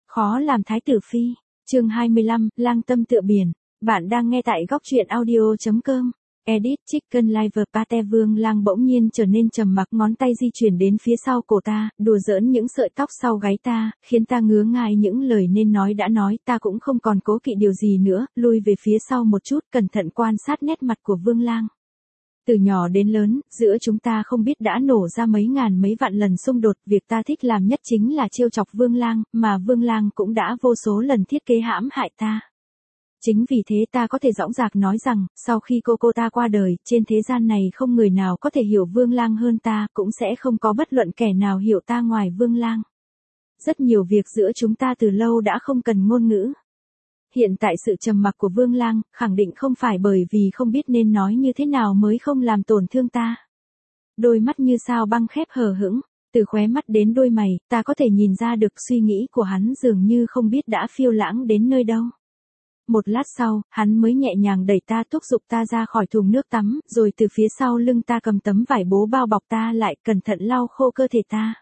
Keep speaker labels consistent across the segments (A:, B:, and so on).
A: Khó làm thái tử phi. Chương 25, lang tâm tựa biển. Bạn đang nghe tại góc truyện audio.com. Edit Chicken Live Pate. Vương Lang bỗng nhiên trở nên trầm mặc, ngón tay di chuyển đến phía sau cổ ta, đùa giỡn những sợi tóc sau gáy ta, khiến ta ngứa ngại. Những lời nên nói đã nói, ta cũng không còn cố kỵ điều gì nữa, lui về phía sau một chút, cẩn thận quan sát nét mặt của Vương Lang. Từ nhỏ đến lớn, giữa chúng ta không biết đã nổ ra mấy ngàn mấy vạn lần xung đột, việc ta thích làm nhất chính là trêu chọc Vương Lang, mà Vương Lang cũng đã vô số lần thiết kế hãm hại ta. Chính vì thế ta có thể dõng dạc nói rằng, sau khi cô ta qua đời, trên thế gian này không người nào có thể hiểu Vương Lang hơn ta, cũng sẽ không có bất luận kẻ nào hiểu ta ngoài Vương Lang. Rất nhiều việc giữa chúng ta từ lâu đã không cần ngôn ngữ. Hiện tại sự trầm mặc của Vương Lang, khẳng định không phải bởi vì không biết nên nói như thế nào mới không làm tổn thương ta. Đôi mắt như sao băng khép hờ hững, từ khóe mắt đến đôi mày, ta có thể nhìn ra được suy nghĩ của hắn dường như không biết đã phiêu lãng đến nơi đâu. Một lát sau, hắn mới nhẹ nhàng đẩy ta, thúc giục ta ra khỏi thùng nước tắm, rồi từ phía sau lưng ta cầm tấm vải bố bao bọc ta lại, cẩn thận lau khô cơ thể ta.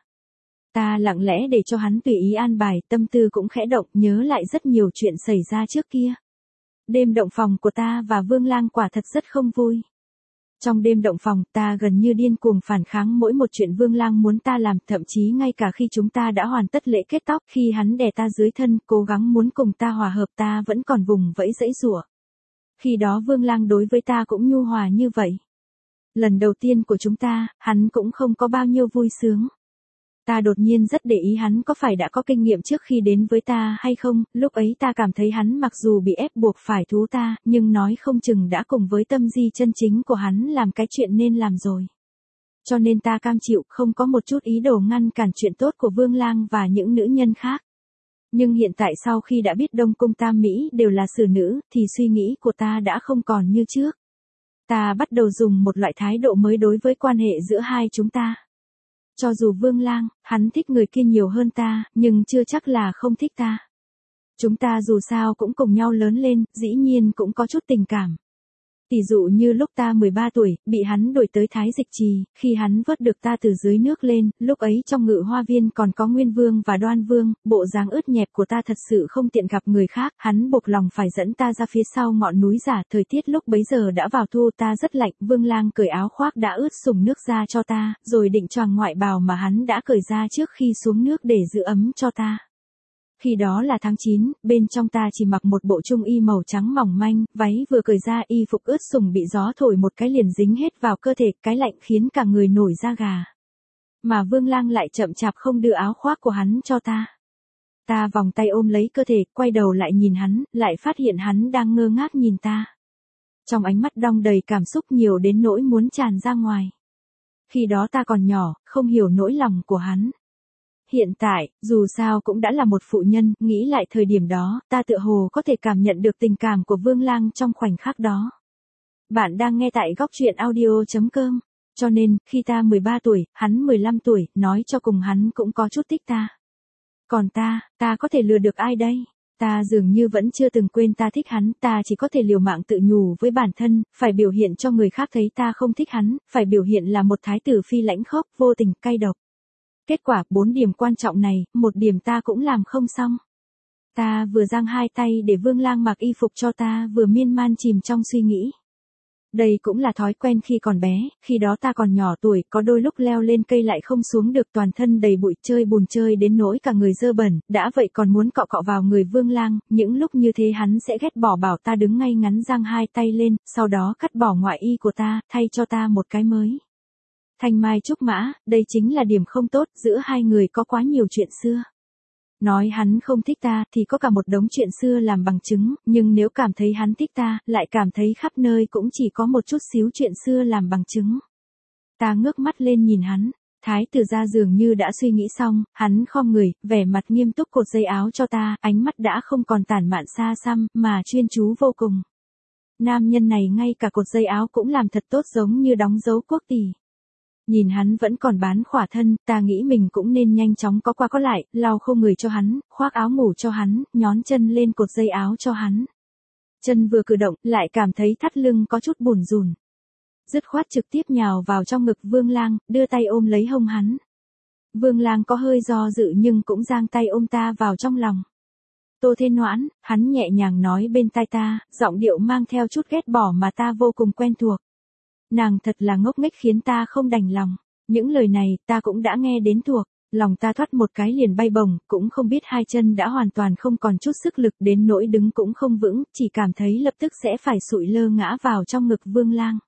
A: Ta lặng lẽ để cho hắn tùy ý an bài, tâm tư cũng khẽ động, nhớ lại rất nhiều chuyện xảy ra trước kia. Đêm động phòng của ta và Vương Lang quả thật rất không vui. Trong đêm động phòng, ta gần như điên cuồng phản kháng mỗi một chuyện Vương Lang muốn ta làm, thậm chí ngay cả khi chúng ta đã hoàn tất lễ kết tóc, khi hắn đè ta dưới thân, cố gắng muốn cùng ta hòa hợp, ta vẫn còn vùng vẫy giãy giụa. Khi đó Vương Lang đối với ta cũng nhu hòa như vậy. Lần đầu tiên của chúng ta, hắn cũng không có bao nhiêu vui sướng. Ta đột nhiên rất để ý hắn có phải đã có kinh nghiệm trước khi đến với ta hay không, lúc ấy ta cảm thấy hắn mặc dù bị ép buộc phải thú ta, nhưng nói không chừng đã cùng với tâm di chân chính của hắn làm cái chuyện nên làm rồi. Cho nên ta cam chịu, không có một chút ý đồ ngăn cản chuyện tốt của Vương Lang và những nữ nhân khác. Nhưng hiện tại sau khi đã biết Đông Cung Tam Mỹ đều là xử nữ, thì suy nghĩ của ta đã không còn như trước. Ta bắt đầu dùng một loại thái độ mới đối với quan hệ giữa hai chúng ta. Cho dù Vương Lang, hắn thích người kia nhiều hơn ta, nhưng chưa chắc là không thích ta. Chúng ta dù sao cũng cùng nhau lớn lên, dĩ nhiên cũng có chút tình cảm. Tỷ dụ như lúc ta 13 tuổi, bị hắn đuổi tới Thái Dịch Trì, khi hắn vớt được ta từ dưới nước lên, lúc ấy trong Ngự Hoa Viên còn có Nguyên Vương và Đoan Vương, bộ dáng ướt nhẹp của ta thật sự không tiện gặp người khác, hắn buộc lòng phải dẫn ta ra phía sau ngọn núi giả, thời tiết lúc bấy giờ đã vào thu, ta rất lạnh, Vương Lang cởi áo khoác đã ướt sũng nước ra cho ta, rồi định choàng ngoại bào mà hắn đã cởi ra trước khi xuống nước để giữ ấm cho ta. Khi đó là tháng 9, bên trong ta chỉ mặc một bộ trung y màu trắng mỏng manh, váy vừa cởi ra y phục ướt sũng bị gió thổi một cái liền dính hết vào cơ thể, cái lạnh khiến cả người nổi da gà. Mà Vương Lang lại chậm chạp không đưa áo khoác của hắn cho ta. Ta vòng tay ôm lấy cơ thể, quay đầu lại nhìn hắn, lại phát hiện hắn đang ngơ ngác nhìn ta. Trong ánh mắt đong đầy cảm xúc nhiều đến nỗi muốn tràn ra ngoài. Khi đó ta còn nhỏ, không hiểu nỗi lòng của hắn. Hiện tại, dù sao cũng đã là một phụ nhân, nghĩ lại thời điểm đó, ta tựa hồ có thể cảm nhận được tình cảm của Vương Lang trong khoảnh khắc đó. Bạn đang nghe tại góc truyện audio.com. Cho nên, khi ta 13 tuổi, hắn 15 tuổi, nói cho cùng hắn cũng có chút thích ta. Còn ta có thể lừa được ai đây? Ta dường như vẫn chưa từng quên ta thích hắn, ta chỉ có thể liều mạng tự nhủ với bản thân, phải biểu hiện cho người khác thấy ta không thích hắn, phải biểu hiện là một thái tử phi lãnh khốc, vô tình, cay độc. Kết quả, 4 điểm quan trọng này, một điểm ta cũng làm không xong. Ta vừa giang hai tay để Vương Lang mặc y phục cho ta, vừa miên man chìm trong suy nghĩ. Đây cũng là thói quen khi còn bé, khi đó ta còn nhỏ tuổi, có đôi lúc leo lên cây lại không xuống được, toàn thân đầy bụi, chơi bùn chơi đến nỗi cả người dơ bẩn, đã vậy còn muốn cọ cọ vào người Vương Lang, những lúc như thế hắn sẽ ghét bỏ bảo ta đứng ngay ngắn giang hai tay lên, sau đó cắt bỏ ngoại y của ta, thay cho ta một cái mới. Thanh mai trúc mã, đây chính là điểm không tốt, giữa hai người có quá nhiều chuyện xưa. Nói hắn không thích ta thì có cả một đống chuyện xưa làm bằng chứng, nhưng nếu cảm thấy hắn thích ta, lại cảm thấy khắp nơi cũng chỉ có một chút xíu chuyện xưa làm bằng chứng. Ta ngước mắt lên nhìn hắn, thái tử gia dường như đã suy nghĩ xong, hắn khom người, vẻ mặt nghiêm túc cột dây áo cho ta, ánh mắt đã không còn tản mạn xa xăm, mà chuyên chú vô cùng. Nam nhân này ngay cả cột dây áo cũng làm thật tốt giống như đóng dấu quốc tỷ. Nhìn hắn vẫn còn bán khỏa thân, ta nghĩ mình cũng nên nhanh chóng có qua có lại, lau khô người cho hắn, khoác áo ngủ cho hắn, nhón chân lên cột dây áo cho hắn. Chân vừa cử động, lại cảm thấy thắt lưng có chút bủn rủn. Dứt khoát trực tiếp nhào vào trong ngực Vương Lang, đưa tay ôm lấy hông hắn. Vương Lang có hơi do dự nhưng cũng giang tay ôm ta vào trong lòng. Tô Thế Noãn, hắn nhẹ nhàng nói bên tai ta, giọng điệu mang theo chút ghét bỏ mà ta vô cùng quen thuộc. Nàng thật là ngốc nghếch khiến ta không đành lòng. Những lời này ta cũng đã nghe đến thuộc, lòng ta thoát một cái liền bay bổng, cũng không biết hai chân đã hoàn toàn không còn chút sức lực đến nỗi đứng cũng không vững, chỉ cảm thấy lập tức sẽ phải sụi lơ ngã vào trong ngực Vương Lang.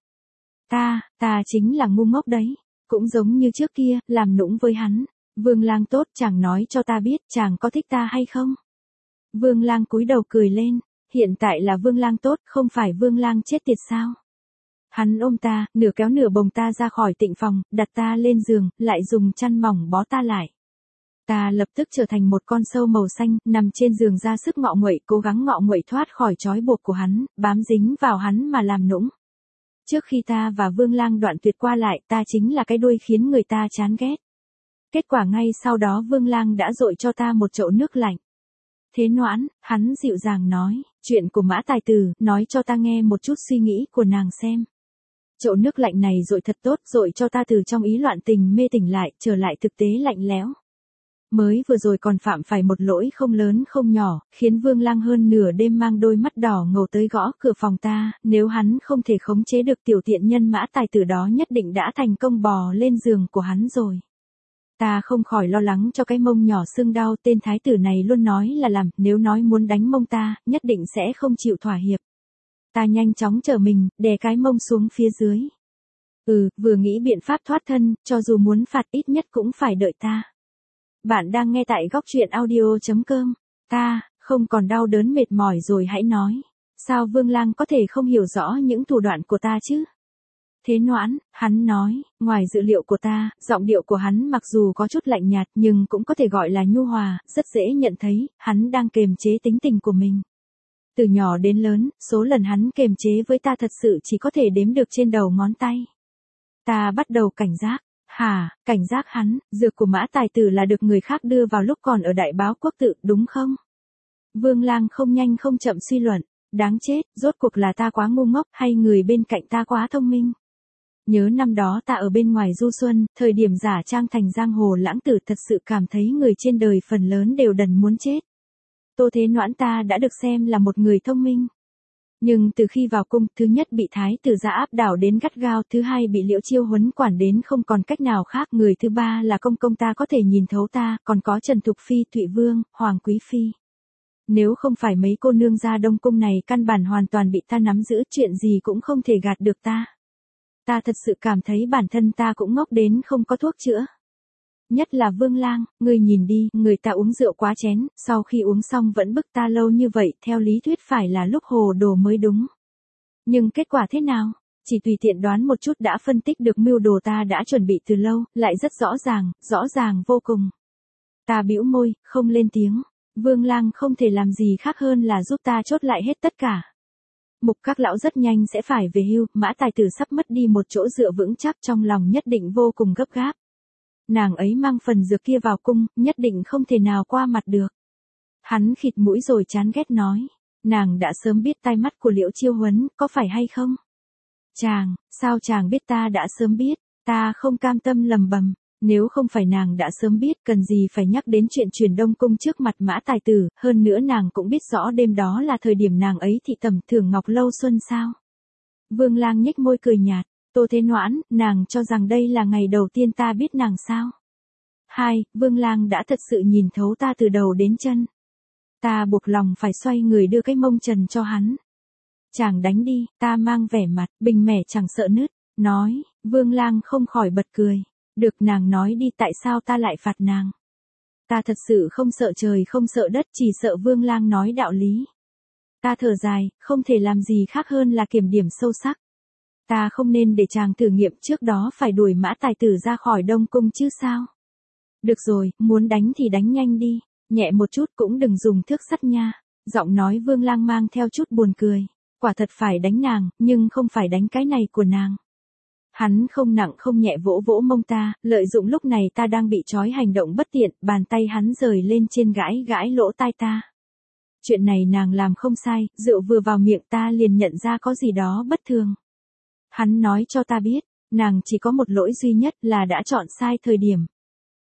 A: Ta chính là ngu ngốc đấy, cũng giống như trước kia, làm nũng với hắn. Vương Lang tốt, chàng nói cho ta biết chàng có thích ta hay không? Vương Lang cúi đầu cười lên, hiện tại là Vương Lang tốt, không phải Vương Lang chết tiệt sao? Hắn ôm ta, nửa kéo nửa bồng ta ra khỏi tịnh phòng, đặt ta lên giường, lại dùng chăn mỏng bó ta lại. Ta lập tức trở thành một con sâu màu xanh, nằm trên giường ra sức ngọ nguậy, cố gắng ngọ nguậy thoát khỏi trói buộc của hắn, bám dính vào hắn mà làm nũng. Trước khi ta và Vương Lang đoạn tuyệt qua lại, ta chính là cái đuôi khiến người ta chán ghét. Kết quả ngay sau đó Vương Lang đã dội cho ta một chậu nước lạnh. Thế Noãn, hắn dịu dàng nói, chuyện của Mã Tài Tử, nói cho ta nghe một chút suy nghĩ của nàng xem. Chậu nước lạnh này dội thật tốt, dội cho ta từ trong ý loạn tình mê tỉnh lại, trở lại thực tế lạnh lẽo. Mới vừa rồi còn phạm phải một lỗi không lớn không nhỏ, khiến Vương Lang hơn nửa đêm mang đôi mắt đỏ ngầu tới gõ cửa phòng ta, nếu hắn không thể khống chế được tiểu tiện nhân Mã Tài Tử đó nhất định đã thành công bò lên giường của hắn rồi. Ta không khỏi lo lắng cho cái mông nhỏ sưng đau, tên thái tử này luôn nói là làm, nếu nói muốn đánh mông ta, nhất định sẽ không chịu thỏa hiệp. Ta nhanh chóng trở mình, đè cái mông xuống phía dưới. Vừa nghĩ biện pháp thoát thân, cho dù muốn phạt ít nhất cũng phải đợi ta. Bạn đang nghe tại góc truyện audio.com. Ta, không còn đau đớn mệt mỏi rồi hãy nói. Sao Vương Lang có thể không hiểu rõ những thủ đoạn của ta chứ? Thế Noãn, hắn nói, ngoài dự liệu của ta, giọng điệu của hắn mặc dù có chút lạnh nhạt nhưng cũng có thể gọi là nhu hòa, rất dễ nhận thấy, hắn đang kềm chế tính tình của mình. Từ nhỏ đến lớn, số lần hắn kềm chế với ta thật sự chỉ có thể đếm được trên đầu ngón tay. Ta bắt đầu cảnh giác. Cảnh giác hắn, dược của Mã Tài Tử là được người khác đưa vào lúc còn ở Đại Báo Quốc Tự, đúng không? Vương Lang không nhanh không chậm suy luận, đáng chết, rốt cuộc là ta quá ngu ngốc hay người bên cạnh ta quá thông minh? Nhớ năm đó ta ở bên ngoài du xuân, thời điểm giả trang thành giang hồ lãng tử thật sự cảm thấy người trên đời phần lớn đều đần muốn chết. Tô Thế Noãn ta đã được xem là một người thông minh. Nhưng từ khi vào cung, thứ nhất bị thái tử gia áp đảo đến gắt gao, thứ hai bị Liễu Chiêu Huấn quản đến không còn cách nào khác, người thứ ba là công công ta có thể nhìn thấu ta, còn có Trần Thục Phi, Thụy Vương, Hoàng Quý Phi. Nếu không phải mấy cô nương gia Đông Cung này căn bản hoàn toàn bị ta nắm giữ, chuyện gì cũng không thể gạt được ta. Ta thật sự cảm thấy bản thân ta cũng ngốc đến không có thuốc chữa. Nhất là Vương Lang, người nhìn đi, người ta uống rượu quá chén, sau khi uống xong vẫn bức ta lâu như vậy, theo lý thuyết phải là lúc hồ đồ mới đúng. Nhưng kết quả thế nào? Chỉ tùy tiện đoán một chút đã phân tích được mưu đồ ta đã chuẩn bị từ lâu, lại rất rõ ràng vô cùng. Ta bĩu môi, không lên tiếng. Vương Lang không thể làm gì khác hơn là giúp ta chốt lại hết tất cả. Mục các lão rất nhanh sẽ phải về hưu, Mã Tài Tử sắp mất đi một chỗ dựa vững chắc, trong lòng nhất định vô cùng gấp gáp. Nàng ấy mang phần dược kia vào cung, nhất định không thể nào qua mặt được. Hắn khịt mũi rồi chán ghét nói, nàng đã sớm biết tai mắt của Liễu Chiêu Huấn, có phải hay không? Sao chàng biết ta đã sớm biết? Ta không cam tâm lầm bầm, nếu không phải nàng đã sớm biết, cần gì phải nhắc đến chuyện truyền Đông Cung trước mặt Mã Tài Tử, hơn nữa nàng cũng biết rõ đêm đó là thời điểm nàng ấy thị tẩm thưởng Ngọc Lâu Xuân sao? Vương Lang nhếch môi cười nhạt, Tô Thế Noãn, nàng cho rằng đây là ngày đầu tiên ta biết nàng sao? Vương Lang đã thật sự nhìn thấu ta từ đầu đến chân. Ta buộc lòng phải xoay người đưa cái mông trần cho hắn. Chàng đánh đi, ta mang vẻ mặt, bình mẻ chẳng sợ nứt, nói, Vương Lang không khỏi bật cười. Được, nàng nói đi, tại sao ta lại phạt nàng? Ta thật sự không sợ trời không sợ đất, chỉ sợ Vương Lang nói đạo lý. Ta thở dài, không thể làm gì khác hơn là kiểm điểm sâu sắc. Ta không nên để chàng thử nghiệm, trước đó phải đuổi Mã Tài Tử ra khỏi Đông Cung chứ sao? Được rồi, muốn đánh thì đánh nhanh đi, nhẹ một chút cũng đừng dùng thước sắt nha. Giọng nói Vương Lang mang theo chút buồn cười. Quả thật phải đánh nàng, nhưng không phải đánh cái này của nàng. Hắn không nặng không nhẹ vỗ vỗ mông ta, lợi dụng lúc này ta đang bị trói hành động bất tiện, bàn tay hắn rời lên trên gãi lỗ tai ta. Chuyện này nàng làm không sai, rượu vừa vào miệng ta liền nhận ra có gì đó bất thường. Hắn nói cho ta biết, nàng chỉ có một lỗi duy nhất là đã chọn sai thời điểm.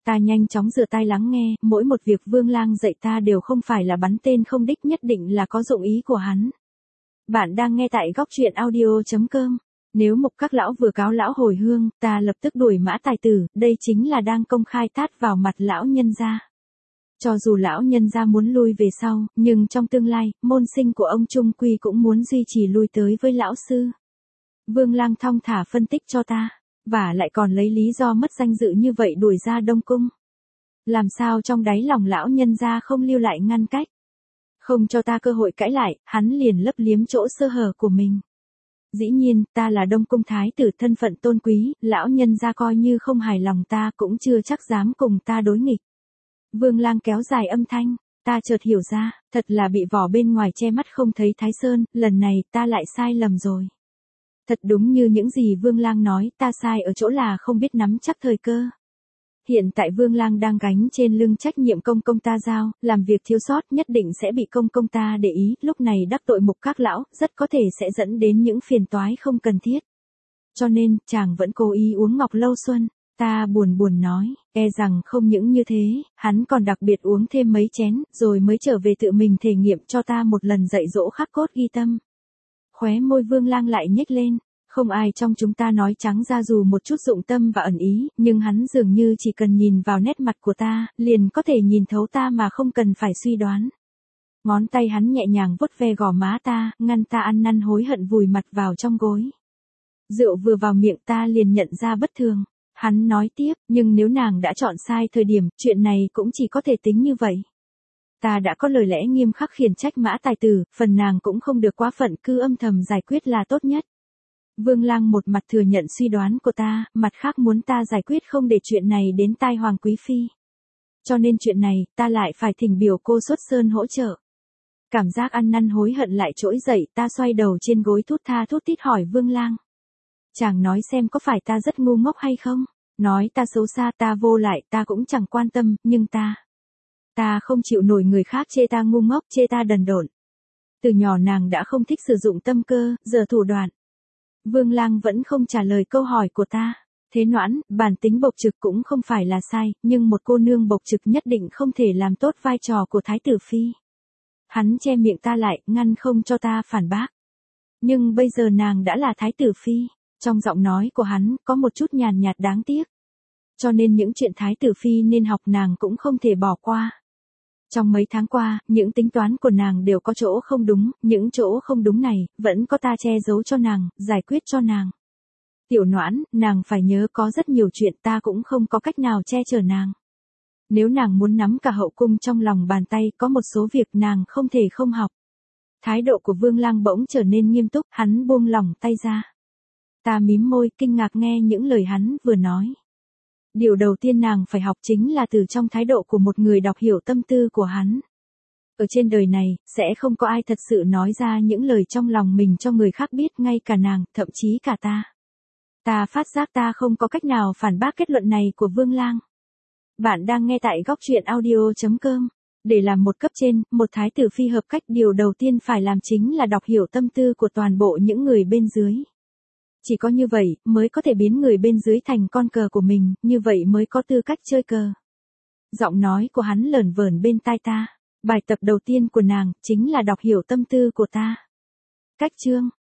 A: Ta nhanh chóng rửa tay lắng nghe, mỗi một việc Vương Lang dạy ta đều không phải là bắn tên không đích, nhất định là có dụng ý của hắn. Bạn đang nghe tại góc truyện audio.com. Nếu Mục Các lão vừa cáo lão hồi hương, ta lập tức đuổi Mã Tài Tử, đây chính là đang công khai tát vào mặt lão nhân gia. Cho dù lão nhân gia muốn lui về sau, nhưng trong tương lai, môn sinh của ông trung quy cũng muốn duy trì lui tới với lão sư. Vương Lang thong thả phân tích cho ta, và lại còn lấy lý do mất danh dự như vậy đuổi ra Đông Cung. Làm sao trong đáy lòng lão nhân gia không lưu lại ngăn cách. Không cho ta cơ hội cãi lại, hắn liền lấp liếm chỗ sơ hở của mình. Dĩ nhiên, ta là Đông Cung thái tử thân phận tôn quý, lão nhân gia coi như không hài lòng ta cũng chưa chắc dám cùng ta đối nghịch. Vương Lang kéo dài âm thanh, ta chợt hiểu ra, thật là bị vỏ bên ngoài che mắt không thấy Thái Sơn, lần này ta lại sai lầm rồi. Thật đúng như những gì Vương Lang nói, ta sai ở chỗ là không biết nắm chắc thời cơ. Hiện tại Vương Lang đang gánh trên lưng trách nhiệm công công ta giao, làm việc thiếu sót nhất định sẽ bị công công ta để ý, lúc này đắc tội Mục Các lão, rất có thể sẽ dẫn đến những phiền toái không cần thiết. Cho nên, chàng vẫn cố ý uống Ngọc Lâu Xuân. Ta buồn buồn nói, e rằng không những như thế, hắn còn đặc biệt uống thêm mấy chén, rồi mới trở về tự mình thể nghiệm cho ta một lần dạy dỗ khắc cốt ghi tâm. Khóe môi Vương Lang lại nhếch lên, không ai trong chúng ta nói trắng ra dù một chút dụng tâm và ẩn ý, nhưng hắn dường như chỉ cần nhìn vào nét mặt của ta, liền có thể nhìn thấu ta mà không cần phải suy đoán. Ngón tay hắn nhẹ nhàng vuốt ve gò má ta, ngăn ta ăn năn hối hận vùi mặt vào trong gối. Rượu vừa vào miệng ta liền nhận ra bất thường. Hắn nói tiếp, nhưng nếu nàng đã chọn sai thời điểm, chuyện này cũng chỉ có thể tính như vậy. Ta đã có lời lẽ nghiêm khắc khiển trách Mã Tài Tử, phần nàng cũng không được quá phận, cứ âm thầm giải quyết là tốt nhất. Vương Lang một mặt thừa nhận suy đoán của ta, mặt khác muốn ta giải quyết không để chuyện này đến tai Hoàng Quý Phi. Cho nên chuyện này, ta lại phải thỉnh biểu cô Xuất Sơn hỗ trợ. Cảm giác ăn năn hối hận lại trỗi dậy, ta xoay đầu trên gối thút tha thút tít hỏi Vương Lang. Chàng nói xem có phải ta rất ngu ngốc hay không? Nói ta xấu xa, ta vô lại, ta cũng chẳng quan tâm, nhưng ta không chịu nổi người khác chê ta ngu ngốc, chê ta đần độn. Từ nhỏ nàng đã không thích sử dụng tâm cơ, giờ thủ đoạn. Vương Lang vẫn không trả lời câu hỏi của ta. Thế Noãn, bản tính bộc trực cũng không phải là sai, nhưng một cô nương bộc trực nhất định không thể làm tốt vai trò của Thái tử Phi. Hắn che miệng ta lại, ngăn không cho ta phản bác. Nhưng bây giờ nàng đã là Thái tử Phi. Trong giọng nói của hắn, có một chút nhàn nhạt đáng tiếc. Cho nên những chuyện Thái tử Phi nên học nàng cũng không thể bỏ qua. Trong mấy tháng qua, những tính toán của nàng đều có chỗ không đúng, những chỗ không đúng này, vẫn có ta che giấu cho nàng, giải quyết cho nàng. Tiểu Noãn, nàng phải nhớ có rất nhiều chuyện ta cũng không có cách nào che chở nàng. Nếu nàng muốn nắm cả hậu cung trong lòng bàn tay, có một số việc nàng không thể không học. Thái độ của Vương Lang bỗng trở nên nghiêm túc, hắn buông lỏng tay ra. Ta mím môi, kinh ngạc nghe những lời hắn vừa nói. Điều đầu tiên nàng phải học chính là từ trong thái độ của một người đọc hiểu tâm tư của hắn. Ở trên đời này, sẽ không có ai thật sự nói ra những lời trong lòng mình cho người khác biết, ngay cả nàng, thậm chí cả ta. Ta phát giác ta không có cách nào phản bác kết luận này của Vương Lang. Bạn đang nghe tại góc truyện audio.com. Để làm một cấp trên, một thái tử phi hợp cách, điều đầu tiên phải làm chính là đọc hiểu tâm tư của toàn bộ những người bên dưới. Chỉ có như vậy, mới có thể biến người bên dưới thành con cờ của mình, như vậy mới có tư cách chơi cờ. Giọng nói của hắn lởn vởn bên tai ta. Bài tập đầu tiên của nàng, chính là đọc hiểu tâm tư của ta. Cách chương,